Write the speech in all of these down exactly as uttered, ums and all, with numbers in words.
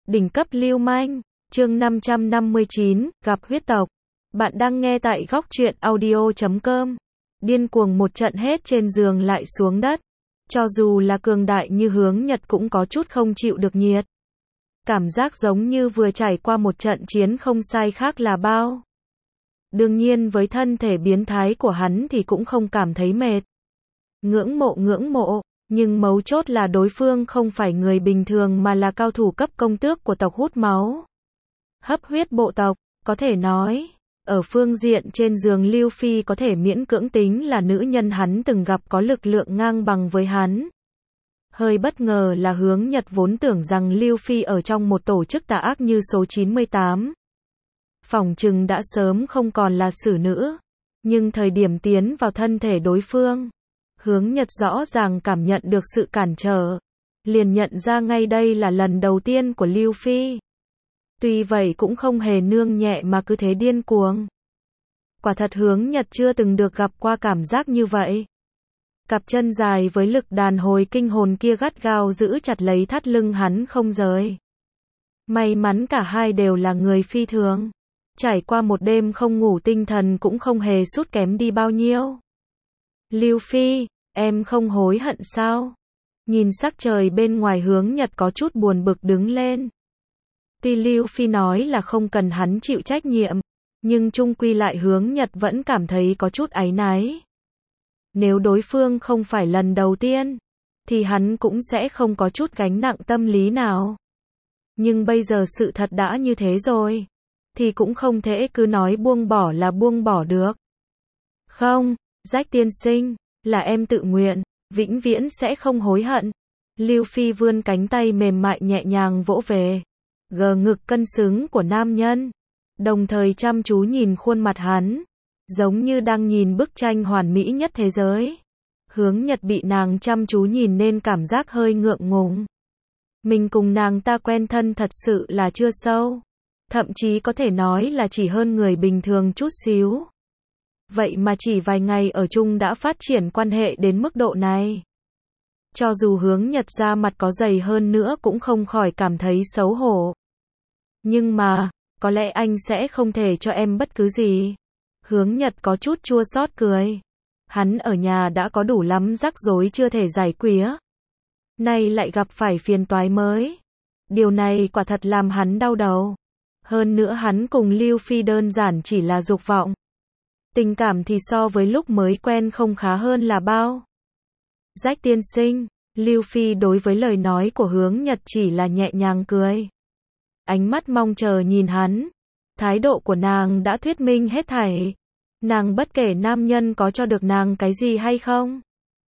Đỉnh cấp lưu manh, chương năm trăm năm mươi chín, gặp huyết tộc. Bạn đang nghe tại góc truyện audio chấm com. Điên cuồng một trận hết trên giường lại xuống đất. Cho dù là cường đại như Hướng Nhật cũng có chút không chịu được nhiệt. Cảm giác giống như vừa trải qua một trận chiến không sai khác là bao. Đương nhiên với thân thể biến thái của hắn thì cũng không cảm thấy mệt. Ngưỡng mộ ngưỡng mộ, nhưng mấu chốt là đối phương không phải người bình thường mà là cao thủ cấp công tước của tộc hút máu. Hấp huyết bộ tộc, có thể nói, ở phương diện trên giường Lưu Phi có thể miễn cưỡng tính là nữ nhân hắn từng gặp có lực lượng ngang bằng với hắn. Hơi bất ngờ là Hướng Nhật vốn tưởng rằng Lưu Phi ở trong một tổ chức tà ác như số chín mươi tám. Phỏng chừng đã sớm không còn là xử nữ. Nhưng thời điểm tiến vào thân thể đối phương, Hướng Nhật rõ ràng cảm nhận được sự cản trở. Liền nhận ra ngay đây là lần đầu tiên của Lưu Phi. Tuy vậy cũng không hề nương nhẹ mà cứ thế điên cuồng. Quả thật Hướng Nhật chưa từng được gặp qua cảm giác như vậy. Cặp chân dài với lực đàn hồi kinh hồn kia gắt gao giữ chặt lấy thắt lưng hắn không rời. May mắn cả hai đều là người phi thường. Trải qua một đêm không ngủ tinh thần cũng không hề sút kém đi bao nhiêu. Lưu Phi, em không hối hận sao? Nhìn sắc trời bên ngoài Hướng Nhật có chút buồn bực đứng lên. Tuy Lưu Phi nói là không cần hắn chịu trách nhiệm, nhưng chung quy lại Hướng Nhật vẫn cảm thấy có chút áy náy. Nếu đối phương không phải lần đầu tiên, thì hắn cũng sẽ không có chút gánh nặng tâm lý nào. Nhưng bây giờ sự thật đã như thế rồi, thì cũng không thể cứ nói buông bỏ là buông bỏ được. Không, Jack tiên sinh, là em tự nguyện, vĩnh viễn sẽ không hối hận. Lưu Phi vươn cánh tay mềm mại nhẹ nhàng vỗ về gờ ngực cân xứng của nam nhân, đồng thời chăm chú nhìn khuôn mặt hắn, giống như đang nhìn bức tranh hoàn mỹ nhất thế giới. Hướng Nhật bị nàng chăm chú nhìn nên cảm giác hơi ngượng ngùng. Mình cùng nàng ta quen thân thật sự là chưa sâu, thậm chí có thể nói là chỉ hơn người bình thường chút xíu. Vậy mà chỉ vài ngày ở chung đã phát triển quan hệ đến mức độ này. Cho dù Hướng Nhật ra mặt có dày hơn nữa cũng không khỏi cảm thấy xấu hổ. Nhưng mà, có lẽ anh sẽ không thể cho em bất cứ gì. Hướng Nhật có chút chua xót cười. Hắn ở nhà đã có đủ lắm rắc rối chưa thể giải quyết. Nay lại gặp phải phiền toái mới. Điều này quả thật làm hắn đau đầu. Hơn nữa hắn cùng Lưu Phi đơn giản chỉ là dục vọng. Tình cảm thì so với lúc mới quen không khá hơn là bao. Jack tiên sinh, Lưu Phi đối với lời nói của Hướng Nhật chỉ là nhẹ nhàng cười. Ánh mắt mong chờ nhìn hắn. Thái độ của nàng đã thuyết minh hết thảy. Nàng bất kể nam nhân có cho được nàng cái gì hay không.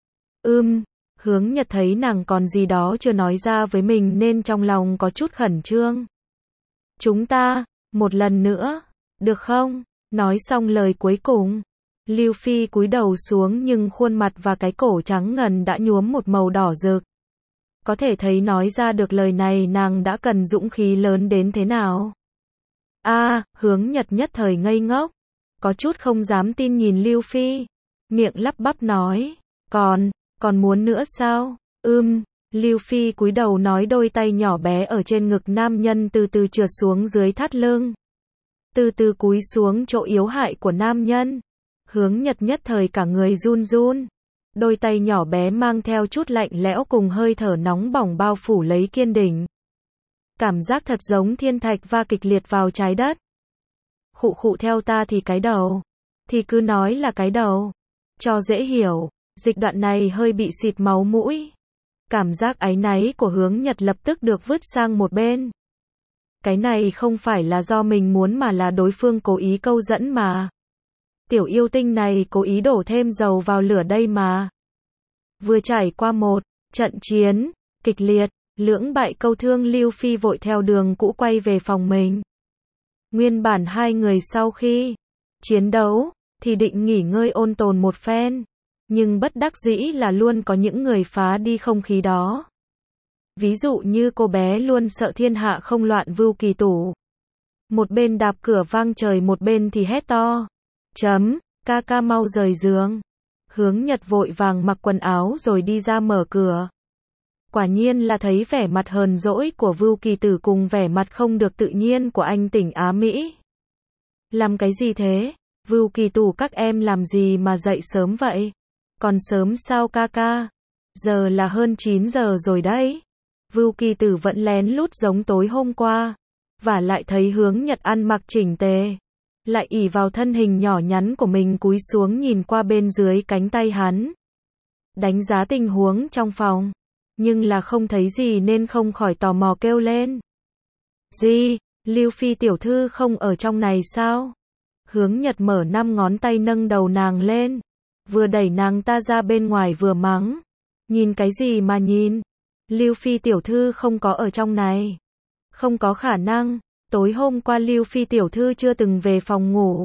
Ưm, Hướng Nhật thấy nàng còn gì đó chưa nói ra với mình nên trong lòng có chút khẩn trương. Chúng ta, một lần nữa, được không? Nói xong lời cuối cùng, Lưu Phi cúi đầu xuống nhưng khuôn mặt và cái cổ trắng ngần đã nhuốm một màu đỏ rực. Có thể thấy nói ra được lời này nàng đã cần dũng khí lớn đến thế nào. A, à, Hướng Nhật nhất thời ngây ngốc, có chút không dám tin nhìn Lưu Phi, miệng lắp bắp nói, còn, còn muốn nữa sao? Ưm, Lưu Phi cúi đầu nói đôi tay nhỏ bé ở trên ngực nam nhân từ từ trượt xuống dưới thắt lưng. Từ từ cúi xuống chỗ yếu hại của nam nhân. Hướng Nhật nhất thời cả người run run. Đôi tay nhỏ bé mang theo chút lạnh lẽo cùng hơi thở nóng bỏng bao phủ lấy Kiên Đỉnh. Cảm giác thật giống thiên thạch va kịch liệt vào trái đất. Khụ khụ theo ta thì cái đầu. Thì cứ nói là cái đầu. Cho dễ hiểu, dịch đoạn này hơi bị xịt máu mũi. Cảm giác áy náy của Hướng Nhật lập tức được vứt sang một bên. Cái này không phải là do mình muốn mà là đối phương cố ý câu dẫn mà. Tiểu yêu tinh này cố ý đổ thêm dầu vào lửa đây mà. Vừa trải qua một trận chiến kịch liệt, lưỡng bại câu thương Lưu Phi vội theo đường cũ quay về phòng mình. Nguyên bản hai người sau khi chiến đấu thì định nghỉ ngơi ôn tồn một phen, nhưng bất đắc dĩ là luôn có những người phá đi không khí đó. Ví dụ như cô bé luôn sợ thiên hạ không loạn Vưu Kỳ Tủ. Một bên đạp cửa vang trời một bên thì hét to. Chấm, ca ca mau rời giường. Hướng Nhật vội vàng mặc quần áo rồi đi ra mở cửa. Quả nhiên là thấy vẻ mặt hờn dỗi của Vưu Kỳ Tử cùng vẻ mặt không được tự nhiên của anh Tỉnh Á Mỹ. Làm cái gì thế? Vưu Kỳ Tử các em làm gì mà dậy sớm vậy? Còn sớm sao ca ca? Giờ là hơn chín giờ rồi đấy. Vưu Kỳ Tử vẫn lén lút giống tối hôm qua. Và lại thấy Hướng Nhật ăn mặc chỉnh tề. Lại ỷ vào thân hình nhỏ nhắn của mình cúi xuống nhìn qua bên dưới cánh tay hắn. Đánh giá tình huống trong phòng. Nhưng là không thấy gì nên không khỏi tò mò kêu lên. Gì? Lưu Phi tiểu thư không ở trong này sao? Hướng Nhật mở năm ngón tay nâng đầu nàng lên. Vừa đẩy nàng ta ra bên ngoài vừa mắng. Nhìn cái gì mà nhìn? Lưu Phi tiểu thư không có ở trong này. Không có khả năng. Tối hôm qua Lưu Phi tiểu thư chưa từng về phòng ngủ.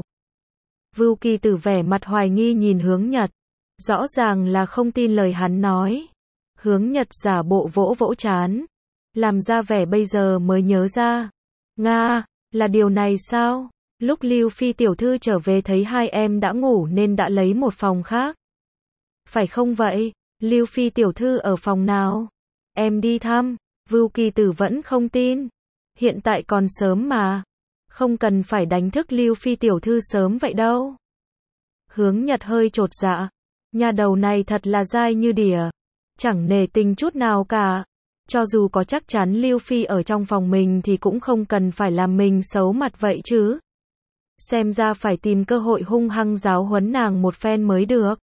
Vưu Kỳ Tử vẻ mặt hoài nghi nhìn Hướng Nhật. Rõ ràng là không tin lời hắn nói. Hướng Nhật giả bộ vỗ vỗ trán. Làm ra vẻ bây giờ mới nhớ ra. Nga, là điều này sao? Lúc Lưu Phi tiểu thư trở về thấy hai em đã ngủ nên đã lấy một phòng khác. Phải không vậy? Lưu Phi tiểu thư ở phòng nào? Em đi thăm. Vưu Kỳ Tử vẫn không tin. Hiện tại còn sớm mà. Không cần phải đánh thức Lưu Phi tiểu thư sớm vậy đâu. Hướng Nhật hơi chột dạ. Nhà đầu này thật là dai như đỉa. Chẳng nể tình chút nào cả. Cho dù có chắc chắn Lưu Phi ở trong phòng mình thì cũng không cần phải làm mình xấu mặt vậy chứ. Xem ra phải tìm cơ hội hung hăng giáo huấn nàng một phen mới được.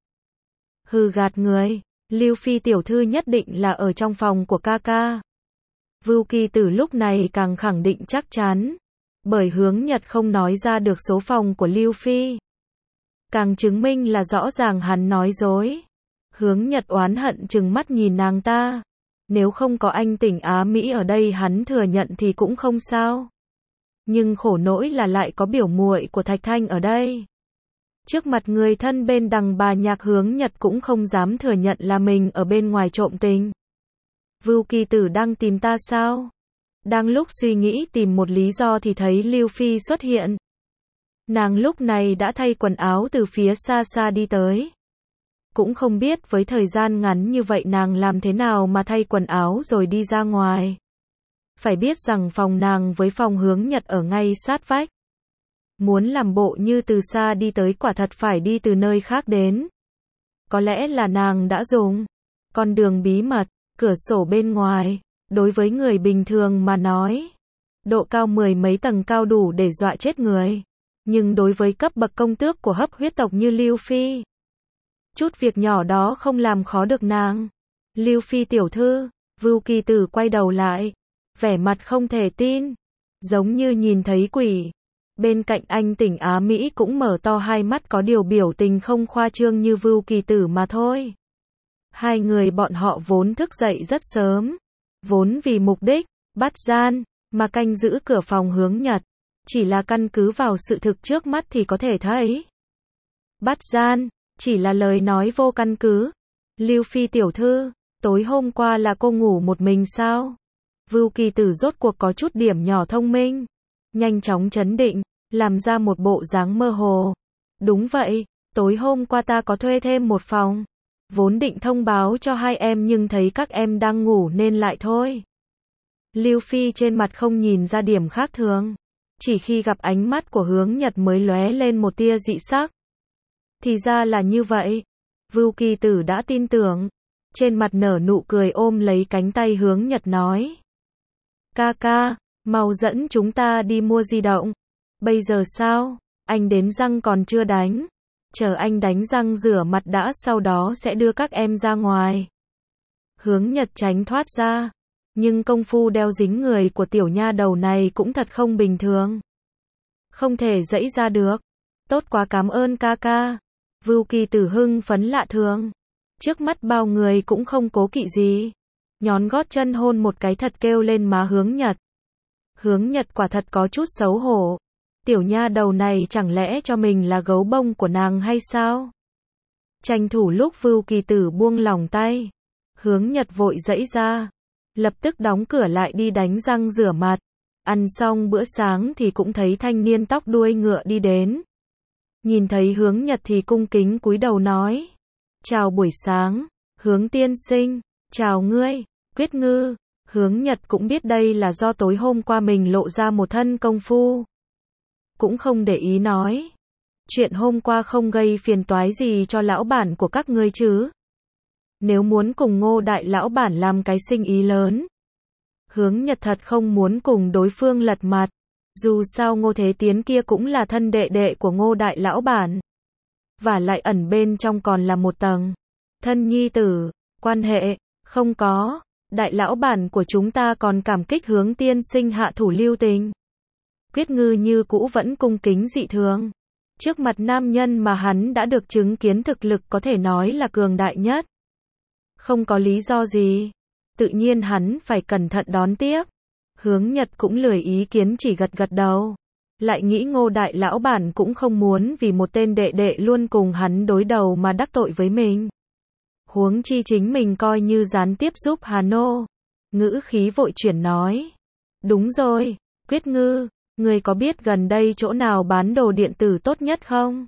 Hừ gạt người. Lưu Phi tiểu thư nhất định là ở trong phòng của ca ca. Vưu Kỳ Tử lúc này càng khẳng định chắc chắn. Bởi Hướng Nhật không nói ra được số phòng của Lưu Phi. Càng chứng minh là rõ ràng hắn nói dối. Hướng Nhật oán hận trừng mắt nhìn nàng ta. Nếu không có anh Tỉnh Á Mỹ ở đây hắn thừa nhận thì cũng không sao. Nhưng khổ nỗi là lại có biểu muội của Thạch Thanh ở đây. Trước mặt người thân bên đằng bà Nhạc Hướng Nhật cũng không dám thừa nhận là mình ở bên ngoài trộm tình. Vưu Kỳ Tử đang tìm ta sao? Đang lúc suy nghĩ tìm một lý do thì thấy Lưu Phi xuất hiện. Nàng lúc này đã thay quần áo từ phía xa xa đi tới. Cũng không biết với thời gian ngắn như vậy nàng làm thế nào mà thay quần áo rồi đi ra ngoài. Phải biết rằng phòng nàng với phòng Hướng Nhật ở ngay sát vách. Muốn làm bộ như từ xa đi tới quả thật phải đi từ nơi khác đến. Có lẽ là nàng đã dùng con đường bí mật, cửa sổ bên ngoài, đối với người bình thường mà nói. Độ cao mười mấy tầng cao đủ để dọa chết người. Nhưng đối với cấp bậc công tước của hấp huyết tộc như Lưu Phi, chút việc nhỏ đó không làm khó được nàng. Lưu Phi tiểu thư, Vưu Kỳ Tử quay đầu lại, vẻ mặt không thể tin, giống như nhìn thấy quỷ. Bên cạnh anh Tỉnh Á Mỹ cũng mở to hai mắt có điều biểu tình không khoa trương như Vưu Kỳ Tử mà thôi. Hai người bọn họ vốn thức dậy rất sớm, vốn vì mục đích bắt gian mà canh giữ cửa phòng Hướng Nhật, chỉ là căn cứ vào sự thực trước mắt thì có thể thấy. Bắt gian chỉ là lời nói vô căn cứ. Lưu Phi tiểu thư, tối hôm qua là cô ngủ một mình sao? Vưu Kỳ Tử rốt cuộc có chút điểm nhỏ thông minh, nhanh chóng trấn định, làm ra một bộ dáng mơ hồ. Đúng vậy, tối hôm qua ta có thuê thêm một phòng. Vốn định thông báo cho hai em nhưng thấy các em đang ngủ nên lại thôi. Lưu Phi trên mặt không nhìn ra điểm khác thường. Chỉ khi gặp ánh mắt của Hướng Nhật mới lóe lên một tia dị sắc. Thì ra là như vậy. Vưu Kỳ Tử đã tin tưởng. Trên mặt nở nụ cười ôm lấy cánh tay Hướng Nhật nói. Ca ca, mau dẫn chúng ta đi mua di động. Bây giờ sao? Anh đến răng còn chưa đánh. Chờ anh đánh răng rửa mặt đã sau đó sẽ đưa các em ra ngoài. Hướng Nhật tránh thoát ra. Nhưng công phu đeo dính người của tiểu nha đầu này cũng thật không bình thường. Không thể dẫy ra được. Tốt quá cảm ơn ca ca. Vưu Kỳ Tử hưng phấn lạ thường. Trước mắt bao người cũng không cố kỵ gì. Nhón gót chân hôn một cái thật kêu lên má Hướng Nhật. Hướng Nhật quả thật có chút xấu hổ. Tiểu nha đầu này chẳng lẽ cho mình là gấu bông của nàng hay sao? Tranh thủ lúc Vưu Kỳ Tử buông lỏng tay. Hướng Nhật vội dẫy ra. Lập tức đóng cửa lại đi đánh răng rửa mặt. Ăn xong bữa sáng thì cũng thấy thanh niên tóc đuôi ngựa đi đến. Nhìn thấy Hướng Nhật thì cung kính cúi đầu nói. Chào buổi sáng, Hướng tiên sinh, chào ngươi. Quyết Ngư, Hướng Nhật cũng biết đây là do tối hôm qua mình lộ ra một thân công phu. Cũng không để ý nói. Chuyện hôm qua không gây phiền toái gì cho lão bản của các ngươi chứ? Nếu muốn cùng Ngô đại lão bản làm cái sinh ý lớn. Hướng Nhật thật không muốn cùng đối phương lật mặt. Dù sao Ngô Thế Tiến kia cũng là thân đệ đệ của Ngô đại lão bản. Và lại ẩn bên trong còn là một tầng. Thân nhi tử, quan hệ, không có. Đại lão bản của chúng ta còn cảm kích Hướng tiên sinh hạ thủ lưu tình. Quyết Ngư như cũ vẫn cung kính dị thường. Trước mặt nam nhân mà hắn đã được chứng kiến thực lực có thể nói là cường đại nhất. Không có lý do gì. Tự nhiên hắn phải cẩn thận đón tiếp. Hướng Nhật cũng lười ý kiến chỉ gật gật đầu. Lại nghĩ Ngô đại lão bản cũng không muốn vì một tên đệ đệ luôn cùng hắn đối đầu mà đắc tội với mình. Huống chi chính mình coi như gián tiếp giúp Hà Nô. Ngữ khí vội chuyển nói. Đúng rồi, Quyết Ngư, người có biết gần đây chỗ nào bán đồ điện tử tốt nhất không?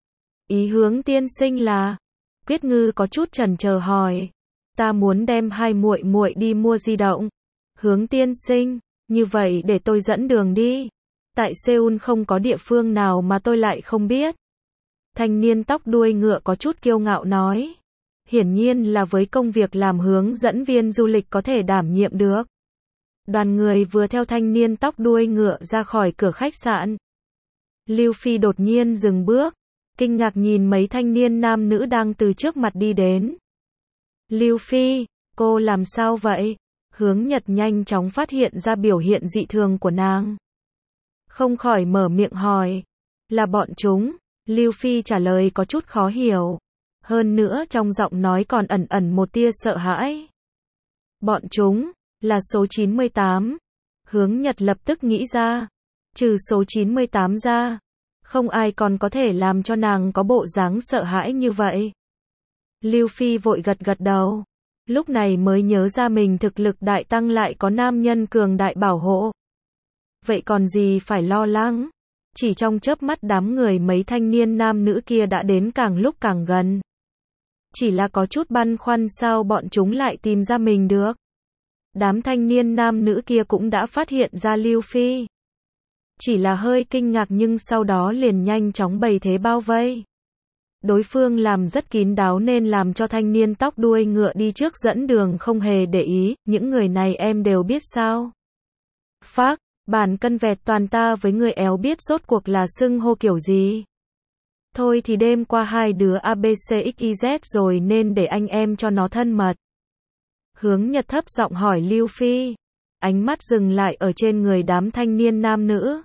Ý Hướng tiên sinh là. Quyết Ngư có chút chần chờ hỏi. Ta muốn đem hai muội muội đi mua di động. Hướng tiên sinh, như vậy để tôi dẫn đường đi. Tại Seoul không có địa phương nào mà tôi lại không biết. Thanh niên tóc đuôi ngựa có chút kiêu ngạo nói. Hiển nhiên là với công việc làm hướng dẫn viên du lịch có thể đảm nhiệm được. Đoàn người vừa theo thanh niên tóc đuôi ngựa ra khỏi cửa khách sạn. Lưu Phi đột nhiên dừng bước, kinh ngạc nhìn mấy thanh niên nam nữ đang từ trước mặt đi đến. Lưu Phi, cô làm sao vậy? Hướng Nhật nhanh chóng phát hiện ra biểu hiện dị thường của nàng. Không khỏi mở miệng hỏi. Là bọn chúng. Lưu Phi trả lời có chút khó hiểu. Hơn nữa trong giọng nói còn ẩn ẩn một tia sợ hãi. Bọn chúng, là số chín mươi tám. Hướng Nhật lập tức nghĩ ra. Trừ số chín mươi tám ra. Không ai còn có thể làm cho nàng có bộ dáng sợ hãi như vậy. Lưu Phi vội gật gật đầu. Lúc này mới nhớ ra mình thực lực đại tăng lại có nam nhân cường đại bảo hộ. Vậy còn gì phải lo lắng? Chỉ trong chớp mắt đám người mấy thanh niên nam nữ kia đã đến càng lúc càng gần. Chỉ là có chút băn khoăn sao bọn chúng lại tìm ra mình được. Đám thanh niên nam nữ kia cũng đã phát hiện ra Lưu Phi. Chỉ là hơi kinh ngạc nhưng sau đó liền nhanh chóng bày thế bao vây. Đối phương làm rất kín đáo nên làm cho thanh niên tóc đuôi ngựa đi trước dẫn đường không hề để ý, những người này em đều biết sao. Phác, bản cân vẹt toàn ta với người éo biết rốt cuộc là xưng hô kiểu gì. Thôi thì đêm qua hai đứa a bê xê ích y dét rồi nên để anh em cho nó thân mật. Hướng Nhật thấp giọng hỏi Lưu Phi. Ánh mắt dừng lại ở trên người đám thanh niên nam nữ.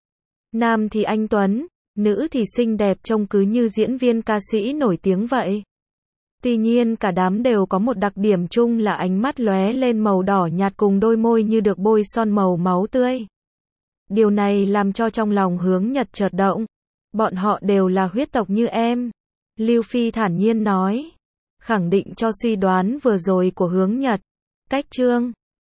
Nam thì anh Tuấn, nữ thì xinh đẹp trông cứ như diễn viên ca sĩ nổi tiếng vậy. Tuy nhiên cả đám đều có một đặc điểm chung là ánh mắt lóe lên màu đỏ nhạt cùng đôi môi như được bôi son màu máu tươi. Điều này làm cho trong lòng Hướng Nhật chợt động. Bọn họ đều là huyết tộc như em. Lưu Phi thản nhiên nói. Khẳng định cho suy đoán vừa rồi của Hướng Nhật. Cách chương